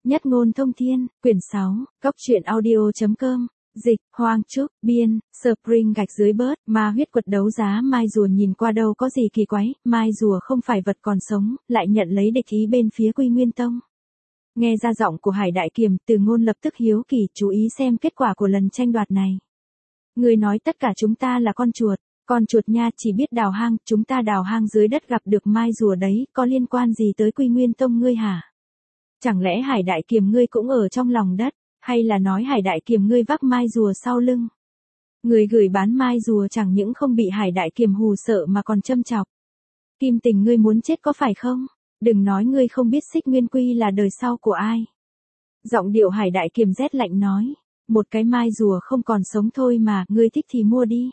Nhất ngôn thông thiên, quyển 6, Cốc truyện audio.com, dịch, Hoang Trúc, biên, Spring gạch dưới bớt, ma huyết quật đấu giá mai rùa nhìn qua đâu có gì kỳ quái, mai rùa không phải vật còn sống, lại nhận lấy địch ý bên phía Quy Nguyên Tông. Nghe ra giọng của Hải Đại Kiềm, Từ Ngôn lập tức hiếu kỳ chú ý xem kết quả của lần tranh đoạt này. Người nói tất cả chúng ta là con chuột nha, chỉ biết đào hang, chúng ta đào hang dưới đất gặp được mai rùa đấy, có liên quan gì tới Quy Nguyên Tông ngươi hả? Chẳng lẽ Hải Đại Kiềm ngươi cũng ở trong lòng đất, hay là nói Hải Đại Kiềm ngươi vác mai rùa sau lưng? Người gửi bán mai rùa chẳng những không bị Hải Đại Kiềm hù sợ mà còn châm chọc. Kim Tình ngươi muốn chết có phải không? Đừng nói ngươi không biết Xích Nguyên Quy là đời sau của ai. Giọng điệu Hải Đại Kiềm rét lạnh nói, một cái mai rùa không còn sống thôi mà, ngươi thích thì mua đi.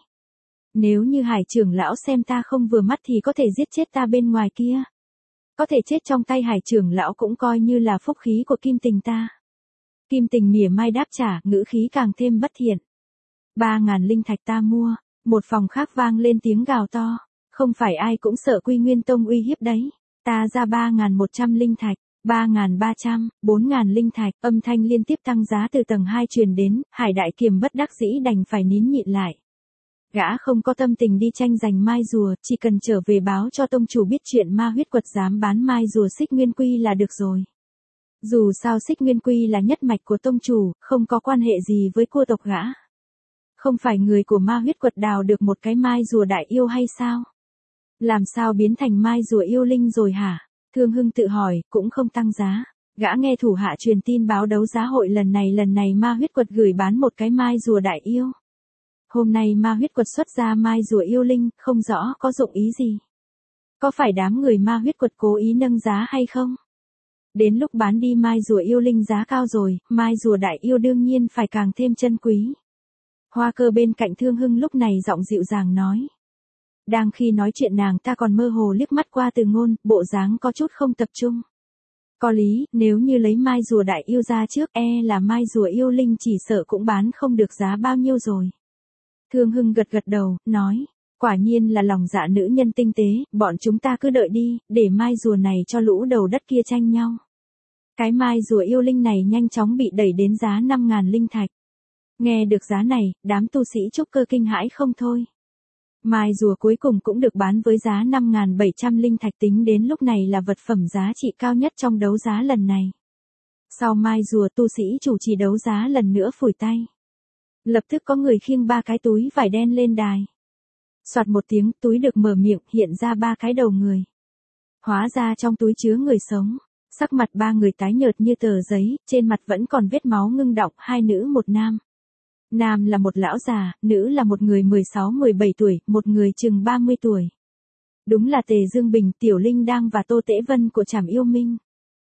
Nếu như Hải trưởng lão xem ta không vừa mắt thì có thể giết chết ta bên ngoài kia. Có thể chết trong tay Hải trưởng lão cũng coi như là phúc khí của Kim Tình ta. Kim Tình mỉa mai đáp trả, ngữ khí càng thêm bất thiện. 3.000 linh thạch ta mua. Một phòng khác vang lên tiếng gào to. Không phải ai cũng sợ Quy Nguyên Tông uy hiếp đấy. Ta ra 3.100 linh thạch, 3.300, 4.000 linh thạch. Âm thanh liên tiếp tăng giá từ tầng 2 truyền đến. Hải Đại Kiềm bất đắc dĩ đành phải nín nhịn lại. Gã không có tâm tình đi tranh giành mai rùa, chỉ cần trở về báo cho tông chủ biết chuyện ma huyết quật dám bán mai rùa Xích Nguyên Quy là được rồi. Dù sao Xích Nguyên Quy là nhất mạch của tông chủ, không có quan hệ gì với cua tộc gã. Không phải người của ma huyết quật đào được một cái mai rùa đại yêu hay sao? Làm sao biến thành mai rùa yêu linh rồi hả? Thương Hưng tự hỏi, cũng không tăng giá. Gã nghe thủ hạ truyền tin báo đấu giá hội lần này ma huyết quật gửi bán một cái mai rùa đại yêu. Hôm nay ma huyết quật xuất ra mai rùa yêu linh, không rõ có dụng ý gì. Có phải đám người ma huyết quật cố ý nâng giá hay không? Đến lúc bán đi mai rùa yêu linh giá cao rồi, mai rùa đại yêu đương nhiên phải càng thêm chân quý. Hoa Cơ bên cạnh Thương Hưng lúc này giọng dịu dàng nói. Đang khi nói chuyện nàng ta còn mơ hồ liếc mắt qua Từ Ngôn, bộ dáng có chút không tập trung. Có lý, nếu như lấy mai rùa đại yêu ra trước là mai rùa yêu linh chỉ sợ cũng bán không được giá bao nhiêu rồi. Thương Hưng gật gật đầu, nói, quả nhiên là lòng dạ nữ nhân tinh tế, bọn chúng ta cứ đợi đi, để mai rùa này cho lũ đầu đất kia tranh nhau. Cái mai rùa yêu linh này nhanh chóng bị đẩy đến giá 5.000 linh thạch. Nghe được giá này, đám tu sĩ trúc cơ kinh hãi không thôi. Mai rùa cuối cùng cũng được bán với giá 5.700 linh thạch, tính đến lúc này là vật phẩm giá trị cao nhất trong đấu giá lần này. Sau mai rùa tu sĩ chủ trì đấu giá lần nữa phủi tay. Lập tức có người khiêng 3 cái túi vải đen lên đài. Soạt một tiếng, túi được mở miệng, hiện ra 3 cái đầu người. Hóa ra trong túi chứa người sống. Sắc mặt 3 người tái nhợt như tờ giấy, trên mặt vẫn còn vết máu ngưng đọng, 2 nữ 1 nam. Nam là một lão già, nữ là một người 16-17 tuổi, một người chừng 30 tuổi. Đúng là Tề Dương Bình, Tiểu Linh Đang và Tô Tễ Vân của Trảm Yêu Minh.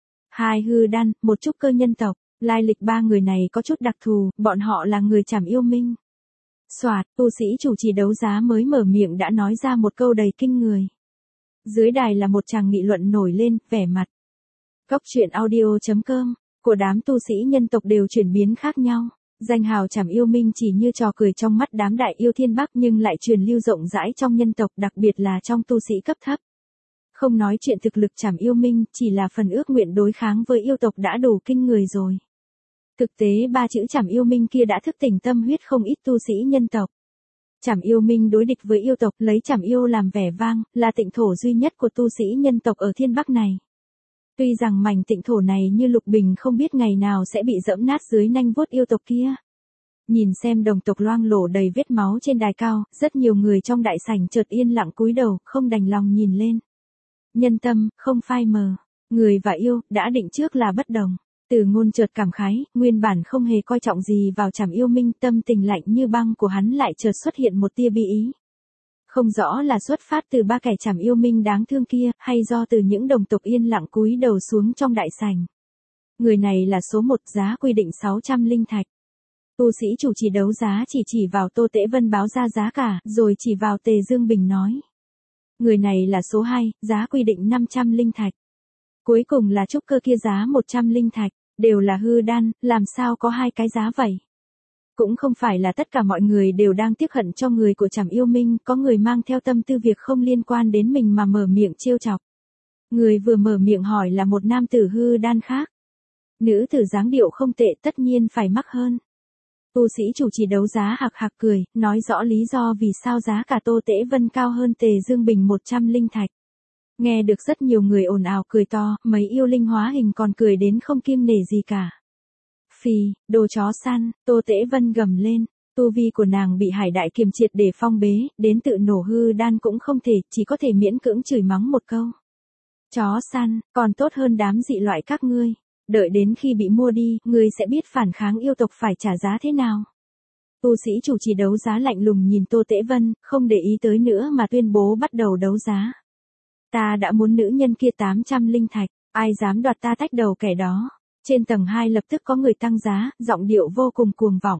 2 hư đan, một trúc cơ nhân tộc. Lai lịch 3 người này có chút đặc thù, bọn họ là người Trảm Yêu Minh. Soạt, tu sĩ chủ trì đấu giá mới mở miệng đã nói ra một câu đầy kinh người. Dưới đài là một tràng nghị luận nổi lên, vẻ mặt. Cốc truyện audio.com, của đám tu sĩ nhân tộc đều chuyển biến khác nhau. Danh hào Trảm Yêu Minh chỉ như trò cười trong mắt đám đại yêu thiên bắc nhưng lại truyền lưu rộng rãi trong nhân tộc, đặc biệt là trong tu sĩ cấp thấp. Không nói chuyện thực lực Trảm Yêu Minh, chỉ là phần ước nguyện đối kháng với yêu tộc đã đủ kinh người rồi. Thực tế 3 chữ Trảm Yêu Minh kia đã thức tỉnh tâm huyết không ít tu sĩ nhân tộc. Trảm Yêu Minh đối địch với yêu tộc, lấy Trảm Yêu làm vẻ vang, là tịnh thổ duy nhất của tu sĩ nhân tộc ở thiên bắc này. Tuy rằng mảnh tịnh thổ này như lục bình không biết ngày nào sẽ bị dẫm nát dưới nanh vuốt yêu tộc kia. Nhìn xem đồng tộc loang lổ đầy vết máu trên đài cao, rất nhiều người trong đại sảnh chợt yên lặng cúi đầu, không đành lòng nhìn lên. Nhân tâm, không phai mờ. Người và yêu, đã định trước là bất đồng. Từ Ngôn chợt cảm khái, nguyên bản không hề coi trọng gì vào Trảm Yêu Minh, tâm tình lạnh như băng của hắn lại chợt xuất hiện một tia bi ý. Không rõ là xuất phát từ 3 kẻ Trảm Yêu Minh đáng thương kia, hay do từ những đồng tộc yên lặng cúi đầu xuống trong đại sảnh. Người này là số 1, giá quy định 600 linh thạch. Tu sĩ chủ trì đấu giá chỉ vào Tô Tễ Vân báo ra giá cả, rồi chỉ vào Tề Dương Bình nói. Người này là số 2, giá quy định 500 linh thạch. Cuối cùng là trúc cơ kia giá 100 linh thạch, đều là hư đan, làm sao có 2 cái giá vậy? Cũng không phải là tất cả mọi người đều đang tiếc hận cho người của Trảm Yêu Minh, có người mang theo tâm tư việc không liên quan đến mình mà mở miệng trêu chọc. Người vừa mở miệng hỏi là một nam tử hư đan khác. Nữ tử dáng điệu không tệ tất nhiên phải mắc hơn. Tu sĩ chủ trì đấu giá hạc hạc cười, nói rõ lý do vì sao giá cả Tô Tễ Vân cao hơn Tề Dương Bình 100 linh thạch. Nghe được rất nhiều người ồn ào cười to, mấy yêu linh hóa hình còn cười đến không kiêng nể gì cả. Phì, đồ chó săn, Tô Tễ Vân gầm lên, tu vi của nàng bị hải đại kiềm triệt để phong bế, đến tự nổ hư đan cũng không thể, chỉ có thể miễn cưỡng chửi mắng một câu. Chó săn, còn tốt hơn đám dị loại các ngươi. Đợi đến khi bị mua đi, ngươi sẽ biết phản kháng yêu tộc phải trả giá thế nào. Tu sĩ chủ trì đấu giá lạnh lùng nhìn Tô Tễ Vân, không để ý tới nữa mà tuyên bố bắt đầu đấu giá. Ta đã muốn nữ nhân kia 800 linh thạch, ai dám đoạt ta tách đầu kẻ đó. Trên tầng 2 lập tức có người tăng giá, giọng điệu vô cùng cuồng vọng.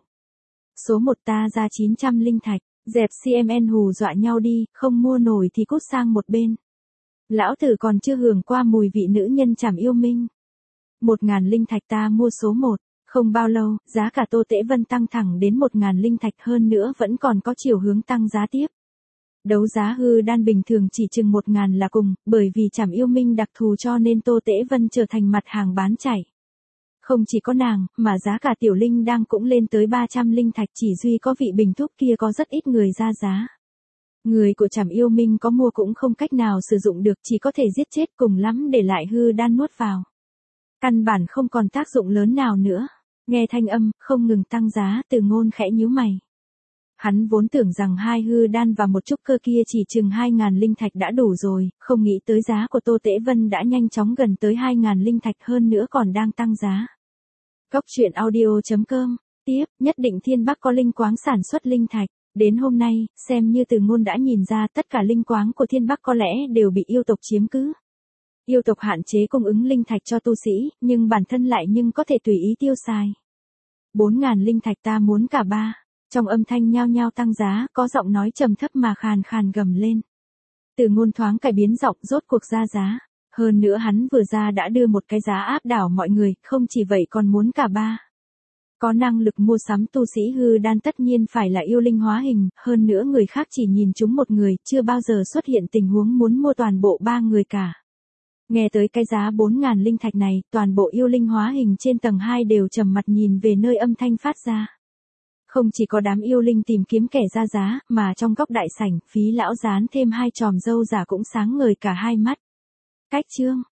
Số 1 ta ra 900 linh thạch, dẹp CMN hù dọa nhau đi, không mua nổi thì cút sang một bên. Lão tử còn chưa hưởng qua mùi vị nữ nhân chảm yêu minh. 1.000 linh thạch ta mua số 1, không bao lâu, giá cả Tô Tễ Vân tăng thẳng đến 1.000 linh thạch hơn nữa vẫn còn có chiều hướng tăng giá tiếp. Đấu giá hư đan bình thường chỉ chừng 1.000 là cùng, bởi vì chảm yêu minh đặc thù cho nên Tô Tễ Vân trở thành mặt hàng bán chạy. Không chỉ có nàng, mà giá cả tiểu linh đang cũng lên tới 300 linh thạch, chỉ duy có vị bình thúc kia có rất ít người ra giá. Người của chảm yêu minh có mua cũng không cách nào sử dụng được, chỉ có thể giết chết, cùng lắm để lại hư đan nuốt vào. Căn bản không còn tác dụng lớn nào nữa. Nghe thanh âm, không ngừng tăng giá, Từ Ngôn khẽ nhíu mày. Hắn vốn tưởng rằng 2 hư đan và một chút cơ kia chỉ chừng 2.000 linh thạch đã đủ rồi, không nghĩ tới giá của Tô Tễ Vân đã nhanh chóng gần tới 2.000 linh thạch hơn nữa còn đang tăng giá. Góc truyện audio.com. Tiếp, nhất định Thiên Bắc có linh quáng sản xuất linh thạch. Đến hôm nay, xem như Từ Ngôn đã nhìn ra tất cả linh quáng của Thiên Bắc có lẽ đều bị yêu tộc chiếm cứ. Yêu tộc hạn chế cung ứng linh thạch cho tu sĩ, nhưng bản thân lại có thể tùy ý tiêu xài. 4.000 linh thạch ta muốn cả 3. Trong âm thanh nhao nhao tăng giá, có giọng nói trầm thấp mà khàn khàn gầm lên. Từ Ngôn thoáng cải biến giọng, rốt cuộc ra giá. Hơn nữa hắn vừa ra đã đưa một cái giá áp đảo mọi người, không chỉ vậy còn muốn cả 3. Có năng lực mua sắm tu sĩ hư đan tất nhiên phải là yêu linh hóa hình, hơn nữa người khác chỉ nhìn chúng một người, chưa bao giờ xuất hiện tình huống muốn mua toàn bộ 3 người cả. Nghe tới cái giá 4.000 linh thạch này, toàn bộ yêu linh hóa hình trên tầng 2 đều trầm mặt nhìn về nơi âm thanh phát ra. Không chỉ có đám yêu linh tìm kiếm kẻ ra giá, mà trong góc đại sảnh, Phí lão dán thêm 2 chòm râu giả cũng sáng ngời cả hai mắt. Cách chương